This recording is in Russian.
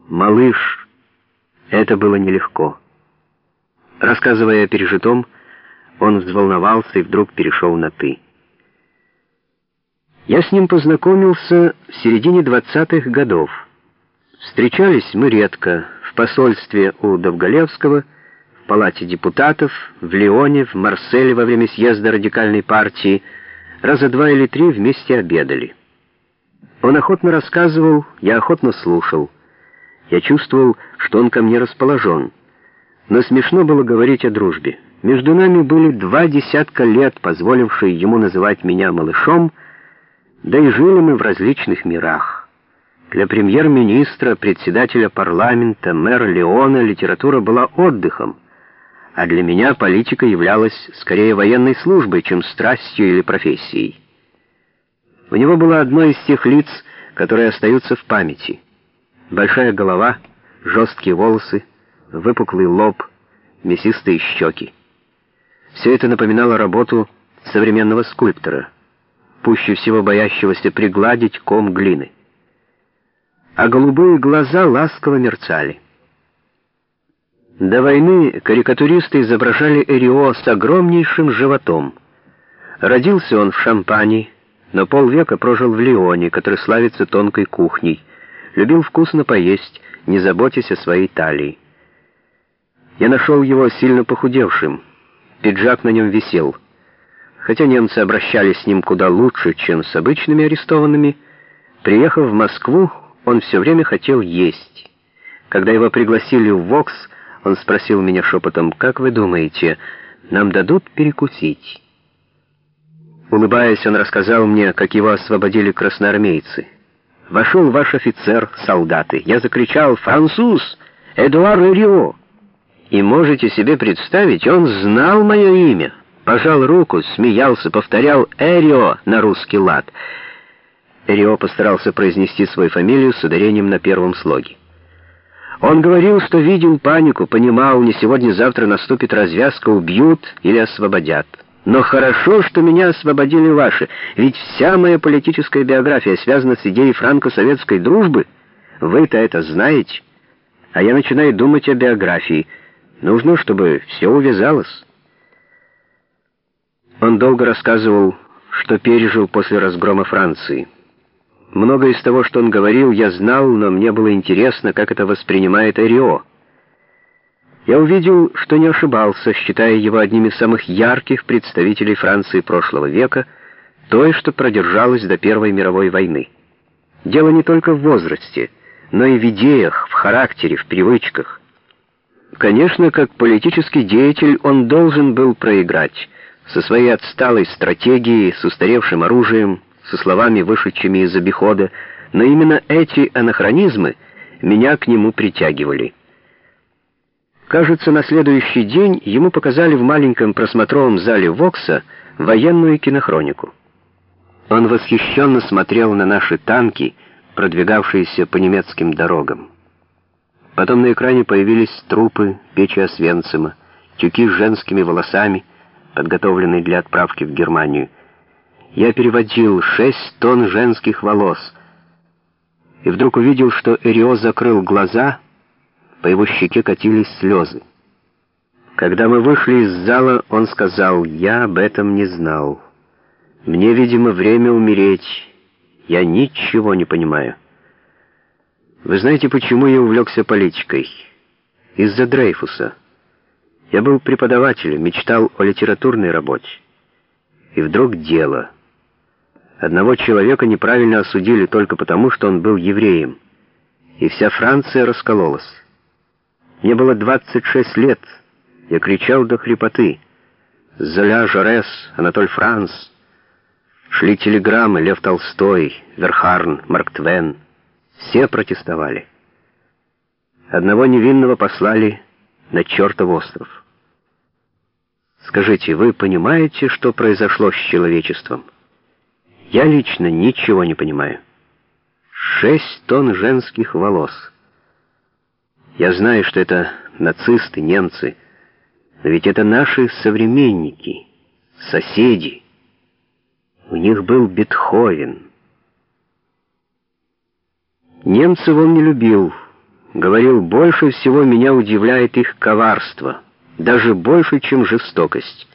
Малыш, это было нелегко. Рассказывая о пережитом, он взволновался и вдруг перешел на «ты». Я с ним познакомился в середине 20-х годов. Встречались мы редко в посольстве у Довголевского, в Палате депутатов, в Лионе, в Марселе во время съезда радикальной партии. Раза 2 или 3 вместе обедали. Он охотно рассказывал, я охотно слушал. Я чувствовал, что он ко мне расположен. Но смешно было говорить о дружбе. Между нами были 20 лет, позволившие ему называть меня малышом, да и жили мы в различных мирах. Для премьер-министра, председателя парламента, мэра Лиона литература была отдыхом, а для меня политика являлась скорее военной службой, чем страстью или профессией. У него было одно из тех лиц, которые остаются в памяти. Большая голова, жесткие волосы, выпуклый лоб, мясистые щеки. Все это напоминало работу современного скульптора, пуще всего боящегося пригладить ком глины. А голубые глаза ласково мерцали. До войны карикатуристы изображали Эрио с огромнейшим животом. Родился он в Шампани, но полвека прожил в Лионе, который славится тонкой кухней, любил вкусно поесть, не заботясь о своей талии. Я нашел его сильно похудевшим, пиджак на нем висел. Хотя немцы обращались с ним куда лучше, чем с обычными арестованными, приехав в Москву, он все время хотел есть. Когда его пригласили в ВОКС, он спросил меня шепотом: «Как вы думаете, нам дадут перекусить?» Улыбаясь, он рассказал мне, как его освободили красноармейцы. Вошел ваш офицер, солдаты. Я закричал: «Француз! Эдуар Эрио!» И можете себе представить, он знал мое имя. Пожал руку, смеялся, повторял «Эрио» на русский лад. Эрио постарался произнести свою фамилию с ударением на первом слоге. Он говорил, что видел панику, понимал, не сегодня-завтра наступит развязка, убьют или освободят. Но хорошо, что меня освободили ваши, ведь вся моя политическая биография связана с идеей франко-советской дружбы. Вы-то это знаете. А я начинаю думать о биографии. Нужно, чтобы все увязалось. Он долго рассказывал, что пережил после разгрома Франции. Многое из того, что он говорил, я знал, но мне было интересно, как это воспринимает Эрио. Я увидел, что не ошибался, считая его одним из самых ярких представителей Франции прошлого века, той, что продержалась до Первой мировой войны. Дело не только в возрасте, но и в идеях, в характере, в привычках. Конечно, как политический деятель он должен был проиграть, со своей отсталой стратегией, с устаревшим оружием, со словами, вышедшими из обихода, но именно эти анахронизмы меня к нему притягивали. Кажется, на следующий день ему показали в маленьком просмотровом зале ВОКСа военную кинохронику. Он восхищенно смотрел на наши танки, продвигавшиеся по немецким дорогам. Потом на экране появились трупы печи Освенцима, тюки с женскими волосами, подготовленные для отправки в Германию. Я переводил 6 тонн женских волос. И вдруг увидел, что Эрио закрыл глаза, по его щеке катились слезы. Когда мы вышли из зала, он сказал: «Я об этом не знал. Мне, видимо, время умереть. Я ничего не понимаю». Вы знаете, почему я увлекся политикой? Из-за Дрейфуса. Я был преподавателем, мечтал о литературной работе. И вдруг дело. Одного человека неправильно осудили только потому, что он был евреем. И вся Франция раскололась. Мне было 26 лет. Я кричал до хрипоты: «Золя Жорес, Анатоль Франц». Шли телеграммы: Лев Толстой, Верхарн, Марк Твен. Все протестовали. Одного невинного послали на чертов остров. Скажите, вы понимаете, что произошло с человечеством? Я лично ничего не понимаю. 6 тонн женских волос. Я знаю, что это нацисты, немцы, но ведь это наши современники, соседи. У них был Бетховен. Немцев он не любил, говорил, больше всего меня удивляет их коварство, даже больше, чем жестокость.